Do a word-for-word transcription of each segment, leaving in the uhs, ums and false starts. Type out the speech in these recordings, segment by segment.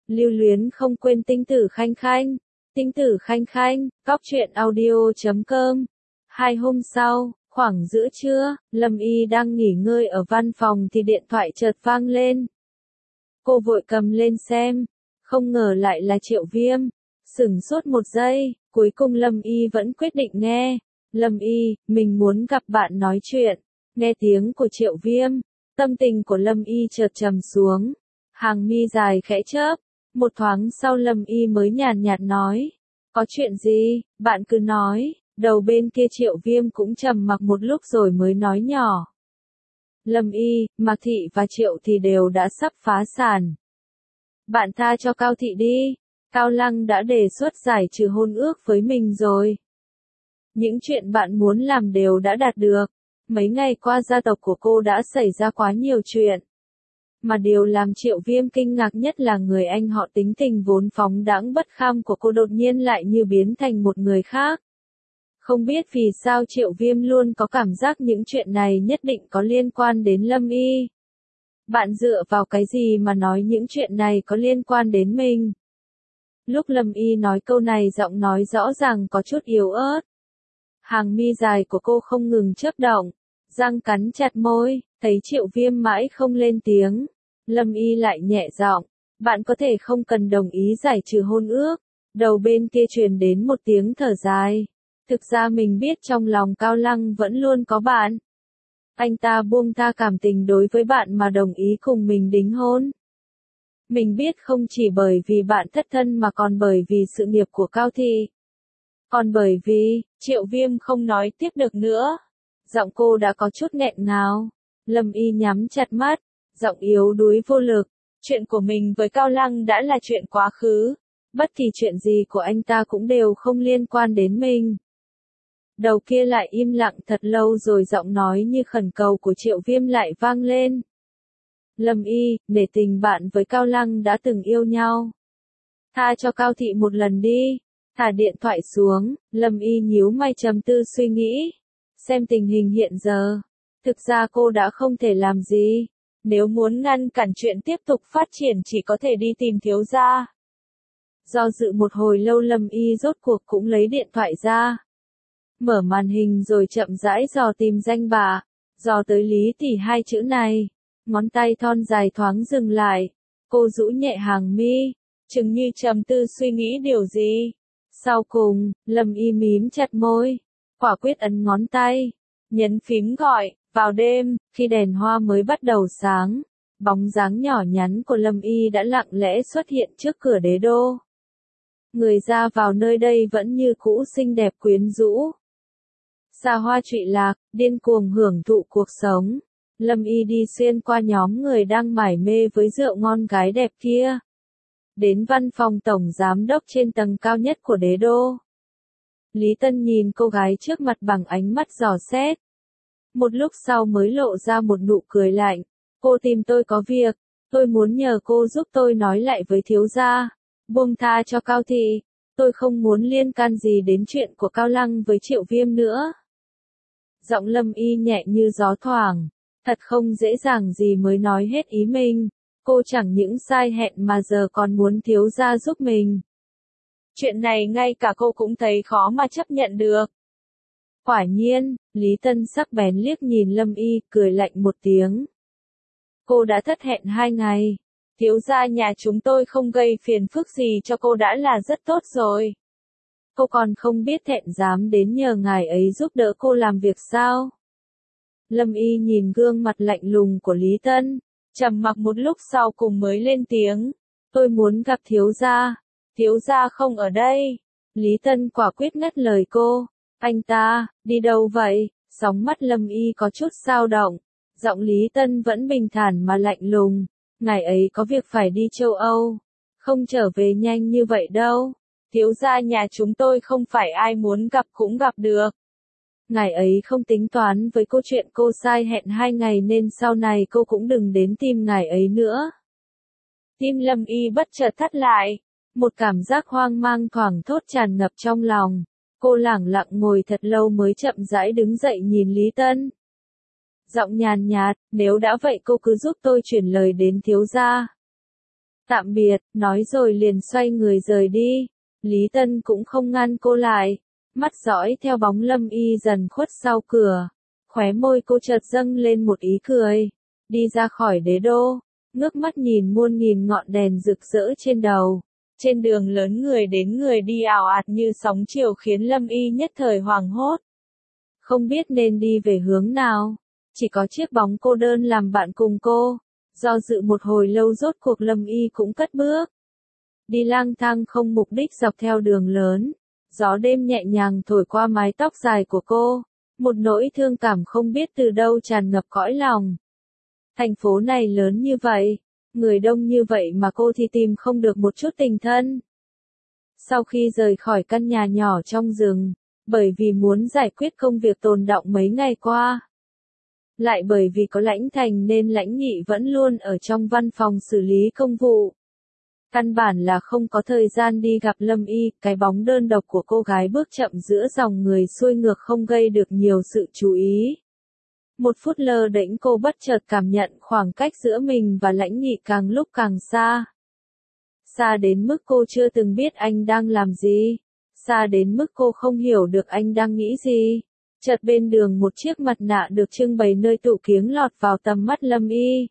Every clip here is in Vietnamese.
Lưu luyến không quên tinh tử khanh khanh. Tinh tử khanh khanh, cóc truyện audio chấm com. Hai hôm sau, khoảng giữa trưa, Lâm Y đang nghỉ ngơi ở văn phòng thì điện thoại chợt vang lên. Cô vội cầm lên xem, không ngờ lại là Triệu Viêm. Sửng sốt một giây, cuối cùng Lâm Y vẫn quyết định nghe. Lâm Y, mình muốn gặp bạn nói chuyện. Nghe tiếng của Triệu Viêm, tâm tình của Lâm Y chợt trầm xuống. Hàng mi dài khẽ chớp, một thoáng sau Lâm Y mới nhàn nhạt nói. Có chuyện gì, bạn cứ nói. Đầu bên kia Triệu Viêm cũng trầm mặc một lúc rồi mới nói nhỏ. Lâm Y, Mạc Thị và Triệu thì đều đã sắp phá sản. Bạn tha cho Cao Thị đi. Cao Lăng đã đề xuất giải trừ hôn ước với mình rồi. Những chuyện bạn muốn làm đều đã đạt được. Mấy ngày qua gia tộc của cô đã xảy ra quá nhiều chuyện. Mà điều làm Triệu Viêm kinh ngạc nhất là người anh họ tính tình vốn phóng đãng bất kham của cô đột nhiên lại như biến thành một người khác. Không biết vì sao Triệu Viêm luôn có cảm giác những chuyện này nhất định có liên quan đến Lâm Y. Bạn dựa vào cái gì mà nói những chuyện này có liên quan đến mình? Lúc Lâm Y nói câu này giọng nói rõ ràng có chút yếu ớt. Hàng mi dài của cô không ngừng chớp động, răng cắn chặt môi, thấy Triệu Viêm mãi không lên tiếng. Lâm Y lại nhẹ giọng, bạn có thể không cần đồng ý giải trừ hôn ước. Đầu bên kia truyền đến một tiếng thở dài. Thực ra mình biết trong lòng Cao Lăng vẫn luôn có bạn. Anh ta buông tha cảm tình đối với bạn mà đồng ý cùng mình đính hôn. Mình biết không chỉ bởi vì bạn thất thân mà còn bởi vì sự nghiệp của Cao Thị. Còn bởi vì, Triệu Viêm không nói tiếp được nữa. Giọng cô đã có chút nghẹn ngào. Lâm Y nhắm chặt mắt, giọng yếu đuối vô lực. Chuyện của mình với Cao Lăng đã là chuyện quá khứ. Bất kỳ chuyện gì của anh ta cũng đều không liên quan đến mình. Đầu kia lại im lặng thật lâu rồi giọng nói như khẩn cầu của Triệu Viêm lại vang lên. Lâm Y, nể tình bạn với Cao Lăng đã từng yêu nhau. Tha cho Cao Thị một lần đi. Thả điện thoại xuống, Lâm Y nhíu mày trầm tư suy nghĩ. Xem tình hình hiện giờ. Thực ra cô đã không thể làm gì. Nếu muốn ngăn cản chuyện tiếp tục phát triển chỉ có thể đi tìm thiếu gia. Do dự một hồi lâu Lâm Y rốt cuộc cũng lấy điện thoại ra. Mở màn hình rồi chậm rãi dò tìm danh bạ. Dò tới Lý Tỷ hai chữ này. Ngón tay thon dài thoáng dừng lại. Cô rũ nhẹ hàng mi. Chừng như trầm tư suy nghĩ điều gì. Sau cùng, Lâm Y mím chặt môi. Quả quyết ấn ngón tay. Nhấn phím gọi. Vào đêm, khi đèn hoa mới bắt đầu sáng. Bóng dáng nhỏ nhắn của Lâm Y đã lặng lẽ xuất hiện trước cửa đế đô. Người ra vào nơi đây vẫn như cũ xinh đẹp quyến rũ. Xa hoa trụy lạc, điên cuồng hưởng thụ cuộc sống. Lâm Y đi xuyên qua nhóm người đang mải mê với rượu ngon gái đẹp kia. Đến văn phòng tổng giám đốc trên tầng cao nhất của đế đô. Lý Tân nhìn cô gái trước mặt bằng ánh mắt dò xét. Một lúc sau mới lộ ra một nụ cười lạnh. Cô tìm tôi có việc, tôi muốn nhờ cô giúp tôi nói lại với thiếu gia. Buông tha cho Cao Thị, tôi không muốn liên can gì đến chuyện của Cao Lăng với Triệu Viêm nữa. Giọng Lâm Y nhẹ như gió thoảng, thật không dễ dàng gì mới nói hết ý mình. Cô chẳng những sai hẹn mà giờ còn muốn thiếu gia giúp mình. Chuyện này ngay cả cô cũng thấy khó mà chấp nhận được. Quả nhiên, Lý Tân sắc bén liếc nhìn Lâm Y, cười lạnh một tiếng. Cô đã thất hẹn hai ngày. Thiếu gia nhà chúng tôi không gây phiền phức gì cho cô đã là rất tốt rồi. Cô còn không biết thẹn dám đến nhờ ngài ấy giúp đỡ cô làm việc sao? Lâm Y nhìn gương mặt lạnh lùng của Lý Tân, trầm mặc một lúc sau cùng mới lên tiếng. Tôi muốn gặp thiếu gia. Thiếu gia không ở đây. Lý Tân quả quyết ngắt lời cô. Anh ta, đi đâu vậy? Sóng mắt Lâm Y có chút dao động. Giọng Lý Tân vẫn bình thản mà lạnh lùng. Ngài ấy có việc phải đi châu Âu. Không trở về nhanh như vậy đâu. Thiếu gia nhà chúng tôi không phải ai muốn gặp cũng gặp được. Ngài ấy không tính toán với câu chuyện cô sai hẹn hai ngày nên sau này cô cũng đừng đến tìm ngài ấy nữa. Tim Lâm Y bất chợt thắt lại. Một cảm giác hoang mang thoảng thốt tràn ngập trong lòng. Cô lẳng lặng ngồi thật lâu mới chậm rãi đứng dậy nhìn Lý Tân. Giọng nhàn nhạt, nếu đã vậy cô cứ giúp tôi chuyển lời đến thiếu gia. Tạm biệt, nói rồi liền xoay người rời đi. Lý Tân cũng không ngăn cô lại. Mắt dõi theo bóng Lâm Y dần khuất sau cửa. Khóe môi cô chợt dâng lên một ý cười. Đi ra khỏi đế đô. Ngước mắt nhìn muôn nghìn ngọn đèn rực rỡ trên đầu. Trên đường lớn người đến người đi ào ạt như sóng chiều khiến Lâm Y nhất thời hoảng hốt. Không biết nên đi về hướng nào. Chỉ có chiếc bóng cô đơn làm bạn cùng cô. Do dự một hồi lâu rốt cuộc Lâm Y cũng cất bước. Đi lang thang không mục đích dọc theo đường lớn. Gió đêm nhẹ nhàng thổi qua mái tóc dài của cô. Một nỗi thương cảm không biết từ đâu tràn ngập cõi lòng. Thành phố này lớn như vậy. Người đông như vậy mà cô thì tìm không được một chút tình thân. Sau khi rời khỏi căn nhà nhỏ trong rừng. Bởi vì muốn giải quyết công việc tồn đọng mấy ngày qua. Lại bởi vì có Lãnh Thành nên Lãnh Nghị vẫn luôn ở trong văn phòng xử lý công vụ. Căn bản là không có thời gian đi gặp Lâm Y, cái bóng đơn độc của cô gái bước chậm giữa dòng người xuôi ngược không gây được nhiều sự chú ý. Một phút lơ đễnh cô bất chợt cảm nhận khoảng cách giữa mình và Lãnh Nghị càng lúc càng xa. Xa đến mức cô chưa từng biết anh đang làm gì. Xa đến mức cô không hiểu được anh đang nghĩ gì. Chợt bên đường một chiếc mặt nạ được trưng bày nơi tủ kiếng lọt vào tầm mắt Lâm Y.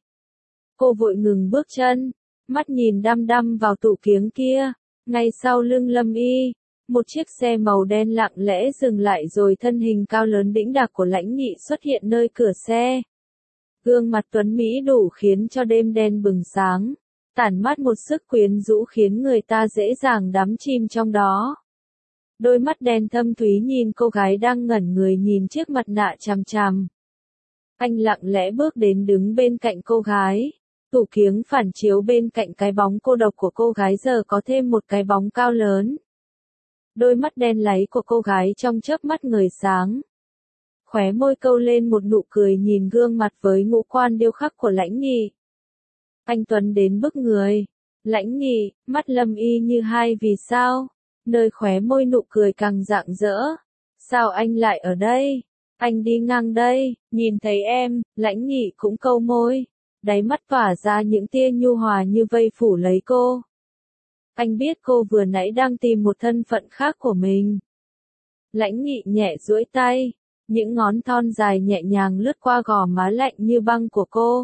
Cô vội ngừng bước chân, mắt nhìn đăm đăm vào tủ kiếng kia. Ngay sau lưng Lâm Y, một chiếc xe màu đen lặng lẽ dừng lại rồi thân hình cao lớn đĩnh đạc của Lãnh Nghị xuất hiện nơi cửa xe. Gương mặt tuấn mỹ đủ khiến cho đêm đen bừng sáng, tản mát một sức quyến rũ khiến người ta dễ dàng đắm chìm trong đó. Đôi mắt đen thâm thúy nhìn cô gái đang ngẩn người nhìn chiếc mặt nạ chằm chằm. Anh lặng lẽ bước đến đứng bên cạnh cô gái. Tủ kiếng phản chiếu bên cạnh cái bóng cô độc của cô gái giờ có thêm một cái bóng cao lớn. Đôi mắt đen láy của cô gái trong chớp mắt ngời sáng. Khóe môi câu lên một nụ cười nhìn gương mặt với ngũ quan điêu khắc của Lãnh Nghị. Anh tuấn đến bức người. Lãnh Nghị, mắt Lâm Y như hai vì sao. Nơi khóe môi nụ cười càng rạng rỡ. Sao anh lại ở đây? Anh đi ngang đây, nhìn thấy em, Lãnh Nghị cũng câu môi. Đáy mắt tỏa ra những tia nhu hòa như vây phủ lấy cô. Anh biết cô vừa nãy đang tìm một thân phận khác của mình. Lãnh Nghị nhẹ duỗi tay, những ngón thon dài nhẹ nhàng lướt qua gò má lạnh như băng của cô.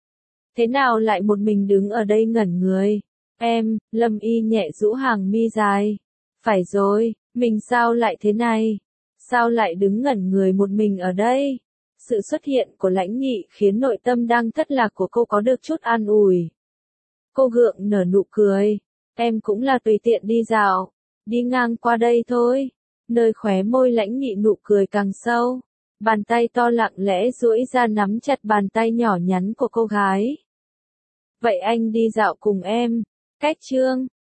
Thế nào lại một mình đứng ở đây ngẩn người? Em, Lâm Y nhẹ rũ hàng mi dài. Phải rồi, mình sao lại thế này? Sao lại đứng ngẩn người một mình ở đây? Sự xuất hiện của Lãnh Nghị khiến nội tâm đang thất lạc của cô có được chút an ủi. Cô gượng nở nụ cười. Em cũng là tùy tiện đi dạo. Đi ngang qua đây thôi. Nơi khóe môi Lãnh Nghị nụ cười càng sâu. Bàn tay to lặng lẽ duỗi ra nắm chặt bàn tay nhỏ nhắn của cô gái. Vậy anh đi dạo cùng em. Cách chương